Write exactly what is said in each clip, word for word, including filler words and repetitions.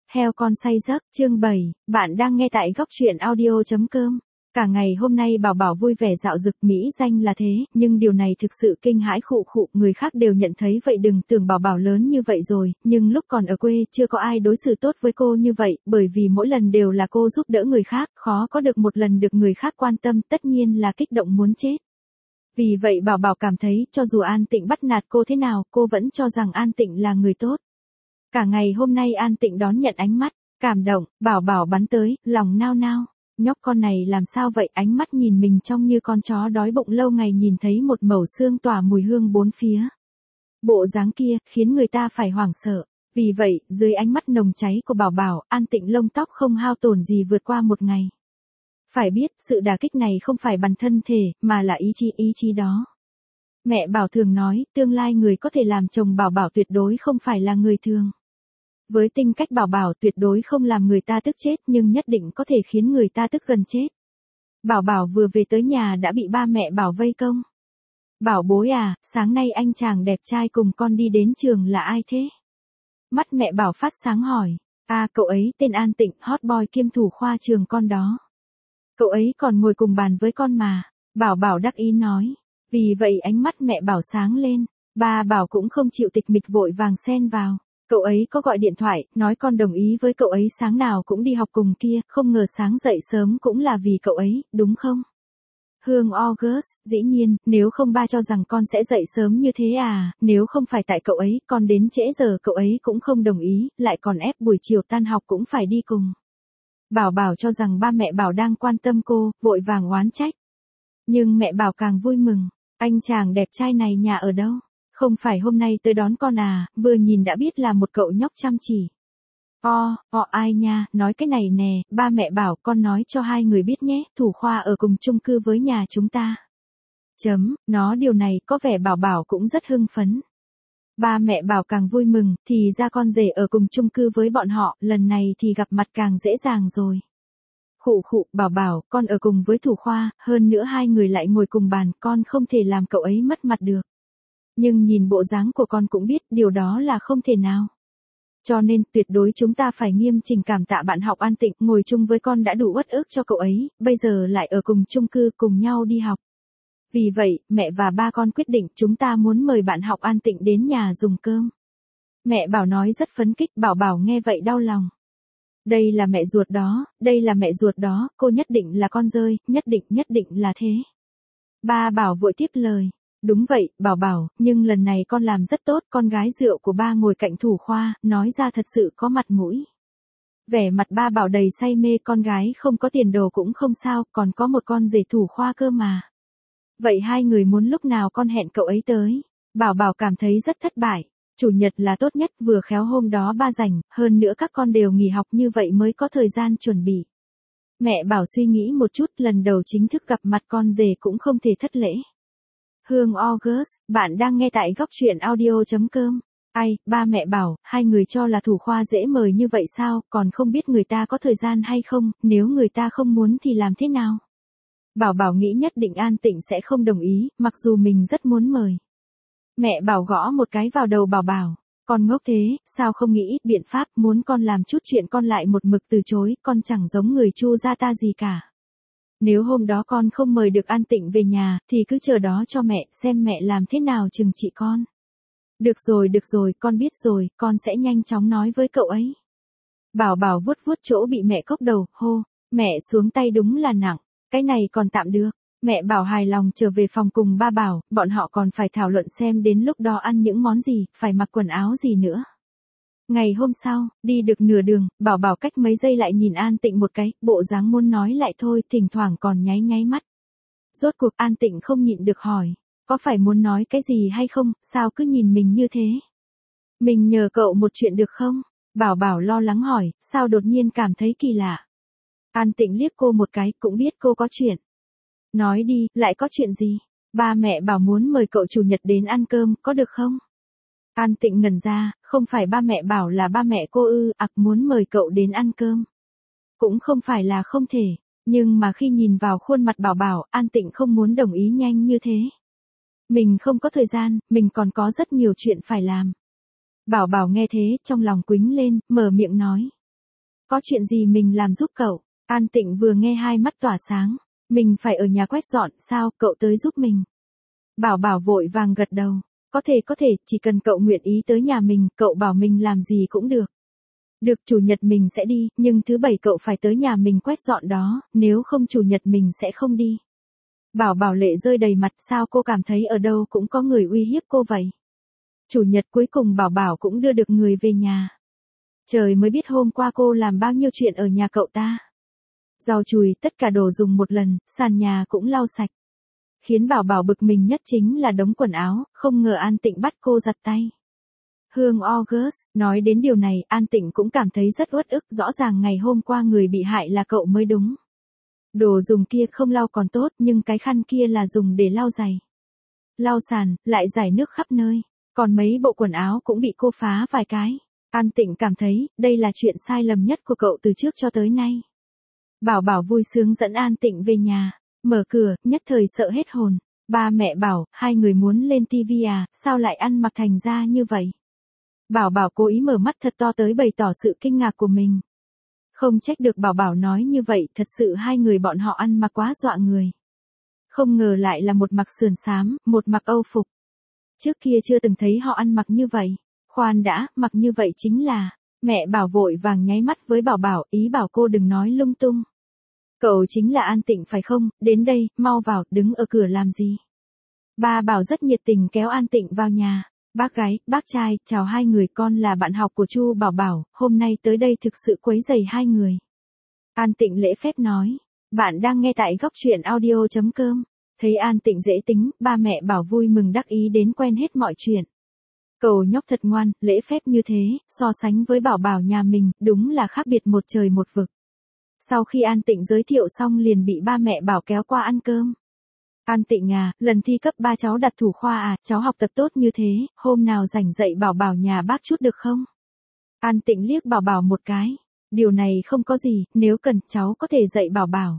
Heo con say giấc, chương bảy, bạn đang nghe tại góc truyện audio chấm com. Cả ngày hôm nay Bảo Bảo vui vẻ dạo dực, mỹ danh là thế, nhưng điều này thực sự kinh hãi khụ khụ, người khác đều nhận thấy vậy. Đừng tưởng Bảo Bảo lớn như vậy rồi, nhưng lúc còn ở quê chưa có ai đối xử tốt với cô như vậy, bởi vì mỗi lần đều là cô giúp đỡ người khác, khó có được một lần được người khác quan tâm, tất nhiên là kích động muốn chết. Vì vậy Bảo Bảo cảm thấy cho dù An Tịnh bắt nạt cô thế nào, cô vẫn cho rằng An Tịnh là người tốt. Cả ngày hôm nay An Tịnh đón nhận ánh mắt, cảm động, Bảo Bảo bắn tới, lòng nao nao. Nhóc con này làm sao vậy, ánh mắt nhìn mình trông như con chó đói bụng lâu ngày nhìn thấy một mẩu xương tỏa mùi hương bốn phía. Bộ dáng kia, khiến người ta phải hoảng sợ. Vì vậy, dưới ánh mắt nồng cháy của Bảo Bảo, An Tịnh lông tóc không hao tổn gì vượt qua một ngày. Phải biết, sự đả kích này không phải bằng thân thể, mà là ý chí, ý chí đó. Mẹ Bảo thường nói, tương lai người có thể làm chồng Bảo Bảo tuyệt đối không phải là người thường. Với tính cách Bảo Bảo tuyệt đối không làm người ta tức chết, nhưng nhất định có thể khiến người ta tức gần chết. Bảo Bảo vừa về tới nhà đã bị ba mẹ Bảo vây công. Bảo bối à, sáng nay anh chàng đẹp trai cùng con đi đến trường là ai thế? Mắt mẹ Bảo phát sáng hỏi. À, cậu ấy tên An Tịnh, hot boy kiêm thủ khoa trường con đó. Cậu ấy còn ngồi cùng bàn với con mà. Bảo Bảo đắc ý nói. Vì vậy ánh mắt mẹ Bảo sáng lên. Ba Bảo cũng không chịu tịch mịch vội vàng xen vào. Cậu ấy có gọi điện thoại, nói con đồng ý với cậu ấy sáng nào cũng đi học cùng kia, không ngờ sáng dậy sớm cũng là vì cậu ấy, đúng không? Hương August, dĩ nhiên, nếu không ba cho rằng con sẽ dậy sớm như thế à, nếu không phải tại cậu ấy, con đến trễ giờ cậu ấy cũng không đồng ý, lại còn ép buổi chiều tan học cũng phải đi cùng. Bảo Bảo cho rằng ba mẹ Bảo đang quan tâm cô, vội vàng oán trách. Nhưng mẹ Bảo càng vui mừng, anh chàng đẹp trai này nhà ở đâu? Không phải hôm nay tới đón con à, vừa nhìn đã biết là một cậu nhóc chăm chỉ. O, o ai nha, nói cái này nè, ba mẹ Bảo con nói cho hai người biết nhé, thủ khoa ở cùng chung cư với nhà chúng ta. Chấm, nó điều này có vẻ Bảo Bảo cũng rất hưng phấn. Ba mẹ Bảo càng vui mừng, thì ra con rể ở cùng chung cư với bọn họ, lần này thì gặp mặt càng dễ dàng rồi. Khụ khụ, Bảo Bảo, con ở cùng với thủ khoa, hơn nữa hai người lại ngồi cùng bàn, con không thể làm cậu ấy mất mặt được. Nhưng nhìn bộ dáng của con cũng biết điều đó là không thể nào. Cho nên tuyệt đối chúng ta phải nghiêm chỉnh cảm tạ bạn học An Tịnh, ngồi chung với con đã đủ uất ức cho cậu ấy, bây giờ lại ở cùng chung cư cùng nhau đi học. Vì vậy, mẹ và ba con quyết định chúng ta muốn mời bạn học An Tịnh đến nhà dùng cơm. Mẹ Bảo nói rất phấn khích, Bảo Bảo nghe vậy đau lòng. Đây là mẹ ruột đó, đây là mẹ ruột đó, cô nhất định là con dơi, nhất định nhất định là thế. Ba Bảo vội tiếp lời. Đúng vậy, Bảo Bảo, nhưng lần này con làm rất tốt, con gái rượu của ba ngồi cạnh thủ khoa, nói ra thật sự có mặt mũi. Vẻ mặt ba Bảo đầy say mê, con gái không có tiền đồ cũng không sao, còn có một con rể thủ khoa cơ mà. Vậy hai người muốn lúc nào con hẹn cậu ấy tới? Bảo Bảo cảm thấy rất thất bại, chủ nhật là tốt nhất, vừa khéo hôm đó ba rảnh, hơn nữa các con đều nghỉ học như vậy mới có thời gian chuẩn bị. Mẹ Bảo suy nghĩ một chút, lần đầu chính thức gặp mặt con rể cũng không thể thất lễ. Hương August, bạn đang nghe tại góc truyện audio chấm com. Ai, ba mẹ Bảo, hai người cho là thủ khoa dễ mời như vậy sao, còn không biết người ta có thời gian hay không, nếu người ta không muốn thì làm thế nào? Bảo Bảo nghĩ nhất định An Tịnh sẽ không đồng ý, mặc dù mình rất muốn mời. Mẹ Bảo gõ một cái vào đầu Bảo Bảo, con ngốc thế, sao không nghĩ ít biện pháp, muốn con làm chút chuyện con lại một mực từ chối, con chẳng giống người Chu gia ta gì cả. Nếu hôm đó con không mời được An Tịnh về nhà, thì cứ chờ đó cho mẹ, xem mẹ làm thế nào trừng trị con. Được rồi, được rồi, con biết rồi, con sẽ nhanh chóng nói với cậu ấy. Bảo Bảo vuốt vuốt chỗ bị mẹ cốc đầu, hô, mẹ xuống tay đúng là nặng, cái này còn tạm được. Mẹ Bảo hài lòng trở về phòng cùng ba Bảo, bọn họ còn phải thảo luận xem đến lúc đó ăn những món gì, phải mặc quần áo gì nữa. Ngày hôm sau, đi được nửa đường, Bảo Bảo cách mấy giây lại nhìn An Tịnh một cái, bộ dáng muốn nói lại thôi, thỉnh thoảng còn nháy nháy mắt. Rốt cuộc An Tịnh không nhịn được hỏi, có phải muốn nói cái gì hay không, sao cứ nhìn mình như thế? Mình nhờ cậu một chuyện được không? Bảo Bảo lo lắng hỏi, sao đột nhiên cảm thấy kỳ lạ. An Tịnh liếc cô một cái, cũng biết cô có chuyện. Nói đi, lại có chuyện gì? Ba mẹ Bảo muốn mời cậu chủ nhật đến ăn cơm, có được không? An Tịnh ngẩn ra, không phải ba mẹ Bảo là ba mẹ cô ư, ặc muốn mời cậu đến ăn cơm. Cũng không phải là không thể, nhưng mà khi nhìn vào khuôn mặt Bảo Bảo, An Tịnh không muốn đồng ý nhanh như thế. Mình không có thời gian, mình còn có rất nhiều chuyện phải làm. Bảo Bảo nghe thế, trong lòng quýnh lên, mở miệng nói. Có chuyện gì mình làm giúp cậu? An Tịnh vừa nghe hai mắt tỏa sáng. Mình phải ở nhà quét dọn, sao, cậu tới giúp mình. Bảo Bảo vội vàng gật đầu. Có thể có thể, chỉ cần cậu nguyện ý tới nhà mình, cậu bảo mình làm gì cũng được. Được, chủ nhật mình sẽ đi, nhưng thứ bảy cậu phải tới nhà mình quét dọn đó, nếu không chủ nhật mình sẽ không đi. Bảo Bảo lệ rơi đầy mặt, sao cô cảm thấy ở đâu cũng có người uy hiếp cô vậy. Chủ nhật cuối cùng Bảo Bảo cũng đưa được người về nhà. Trời mới biết hôm qua cô làm bao nhiêu chuyện ở nhà cậu ta. Rau chùi, tất cả đồ dùng một lần, sàn nhà cũng lau sạch. Khiến Bảo Bảo bực mình nhất chính là đống quần áo, không ngờ An Tịnh bắt cô giặt tay. Hương August, nói đến điều này, An Tịnh cũng cảm thấy rất uất ức, rõ ràng ngày hôm qua người bị hại là cậu mới đúng. Đồ dùng kia không lau còn tốt, nhưng cái khăn kia là dùng để lau giày. Lau sàn, lại rải nước khắp nơi, còn mấy bộ quần áo cũng bị cô phá vài cái. An Tịnh cảm thấy, đây là chuyện sai lầm nhất của cậu từ trước cho tới nay. Bảo Bảo vui sướng dẫn An Tịnh về nhà, mở cửa, nhất thời sợ hết hồn. Ba mẹ bảo, hai người muốn lên tivi à, sao lại ăn mặc thành ra như vậy? Bảo Bảo cố ý mở mắt thật to tới bày tỏ sự kinh ngạc của mình. Không trách được Bảo Bảo nói như vậy, thật sự hai người bọn họ ăn mặc quá dọa người. Không ngờ lại là một mặc sườn xám, một mặc Âu phục. Trước kia chưa từng thấy họ ăn mặc như vậy. Khoan đã, mặc như vậy chính là... Mẹ Bảo vội vàng nháy mắt với Bảo Bảo, ý bảo cô đừng nói lung tung. Cậu chính là An Tịnh phải không, đến đây, mau vào, đứng ở cửa làm gì? Ba Bảo rất nhiệt tình kéo An Tịnh vào nhà. Bác gái, bác trai, chào hai người, con là bạn học của Chu Bảo Bảo, hôm nay tới đây thực sự quấy rầy hai người. An Tịnh lễ phép nói, bạn đang nghe tại góc truyện audio chấm com. Thấy An Tịnh dễ tính, ba mẹ Bảo vui mừng đắc ý đến quen hết mọi chuyện. Cậu nhóc thật ngoan, lễ phép như thế, so sánh với Bảo Bảo nhà mình, đúng là khác biệt một trời một vực. Sau khi An Tịnh giới thiệu xong liền bị ba mẹ Bảo kéo qua ăn cơm. An Tịnh à, lần thi cấp ba cháu đặt thủ khoa à, cháu học tập tốt như thế, hôm nào rảnh dạy Bảo Bảo nhà bác chút được không? An Tịnh liếc Bảo Bảo một cái. Điều này không có gì, nếu cần cháu có thể dạy Bảo Bảo.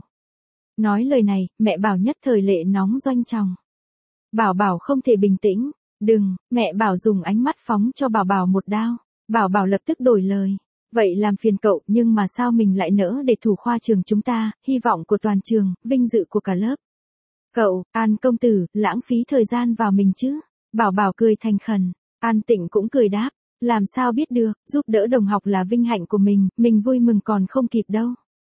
Nói lời này, mẹ Bảo nhất thời lệ nóng doanh tròng. Bảo Bảo không thể bình tĩnh. Đừng, mẹ Bảo dùng ánh mắt phóng cho Bảo Bảo một đao. Bảo Bảo lập tức đổi lời. Vậy làm phiền cậu, nhưng mà sao mình lại nỡ để thủ khoa trường chúng ta, hy vọng của toàn trường, vinh dự của cả lớp. Cậu, An công tử, lãng phí thời gian vào mình chứ. Bảo Bảo cười thành khẩn. An Tịnh cũng cười đáp. Làm sao biết được, giúp đỡ đồng học là vinh hạnh của mình, mình vui mừng còn không kịp đâu.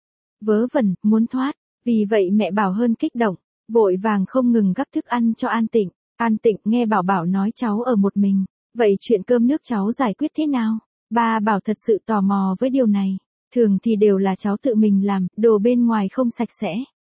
Vớ vẩn, muốn thoát. Vì vậy mẹ Bảo hơn kích động, vội vàng không ngừng gắp thức ăn cho An Tịnh. An Tịnh nghe Bảo Bảo nói cháu ở một mình, vậy chuyện cơm nước cháu giải quyết thế nào? Ba Bảo thật sự tò mò với điều này, thường thì đều là cháu tự mình làm, đồ bên ngoài không sạch sẽ.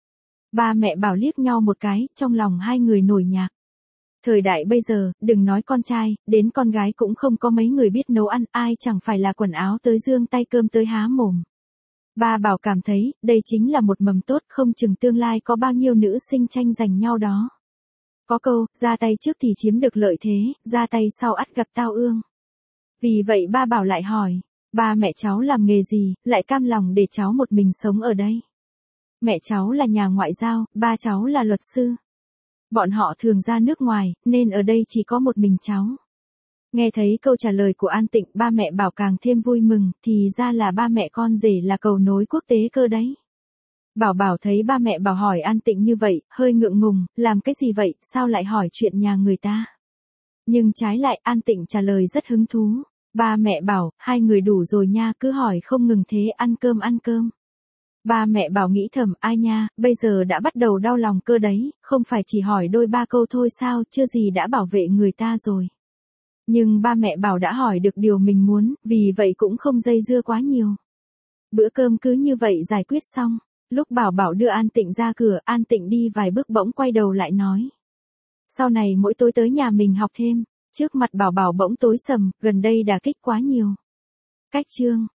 Ba mẹ Bảo liếc nhau một cái, trong lòng hai người nổi nhạc. Thời đại bây giờ, đừng nói con trai, đến con gái cũng không có mấy người biết nấu ăn, ai chẳng phải là quần áo tới giương tay cơm tới há mồm. Ba Bảo cảm thấy, đây chính là một mầm tốt, không chừng tương lai có bao nhiêu nữ sinh tranh giành nhau đó. Có câu, ra tay trước thì chiếm được lợi thế, ra tay sau ắt gặp tao ương. Vì vậy ba Bảo lại hỏi, ba mẹ cháu làm nghề gì, lại cam lòng để cháu một mình sống ở đây? Mẹ cháu là nhà ngoại giao, ba cháu là luật sư. Bọn họ thường ra nước ngoài, nên ở đây chỉ có một mình cháu. Nghe thấy câu trả lời của An Tịnh, ba mẹ Bảo càng thêm vui mừng, thì ra là ba mẹ con rể là cầu nối quốc tế cơ đấy. Bảo Bảo thấy ba mẹ Bảo hỏi An Tịnh như vậy, hơi ngượng ngùng, làm cái gì vậy, sao lại hỏi chuyện nhà người ta? Nhưng trái lại An Tịnh trả lời rất hứng thú. Ba mẹ Bảo, hai người đủ rồi nha, cứ hỏi không ngừng thế, ăn cơm ăn cơm. Ba mẹ Bảo nghĩ thầm, ai nha, bây giờ đã bắt đầu đau lòng cơ đấy, không phải chỉ hỏi đôi ba câu thôi sao, chưa gì đã bảo vệ người ta rồi. Nhưng ba mẹ Bảo đã hỏi được điều mình muốn, vì vậy cũng không dây dưa quá nhiều. Bữa cơm cứ như vậy giải quyết xong. Lúc Bảo Bảo đưa An Tịnh ra cửa, An Tịnh đi vài bước bỗng quay đầu lại nói. Sau này mỗi tối tới nhà mình học thêm. Trước mặt Bảo Bảo bỗng tối sầm, gần đây đả kích quá nhiều. Cách chương.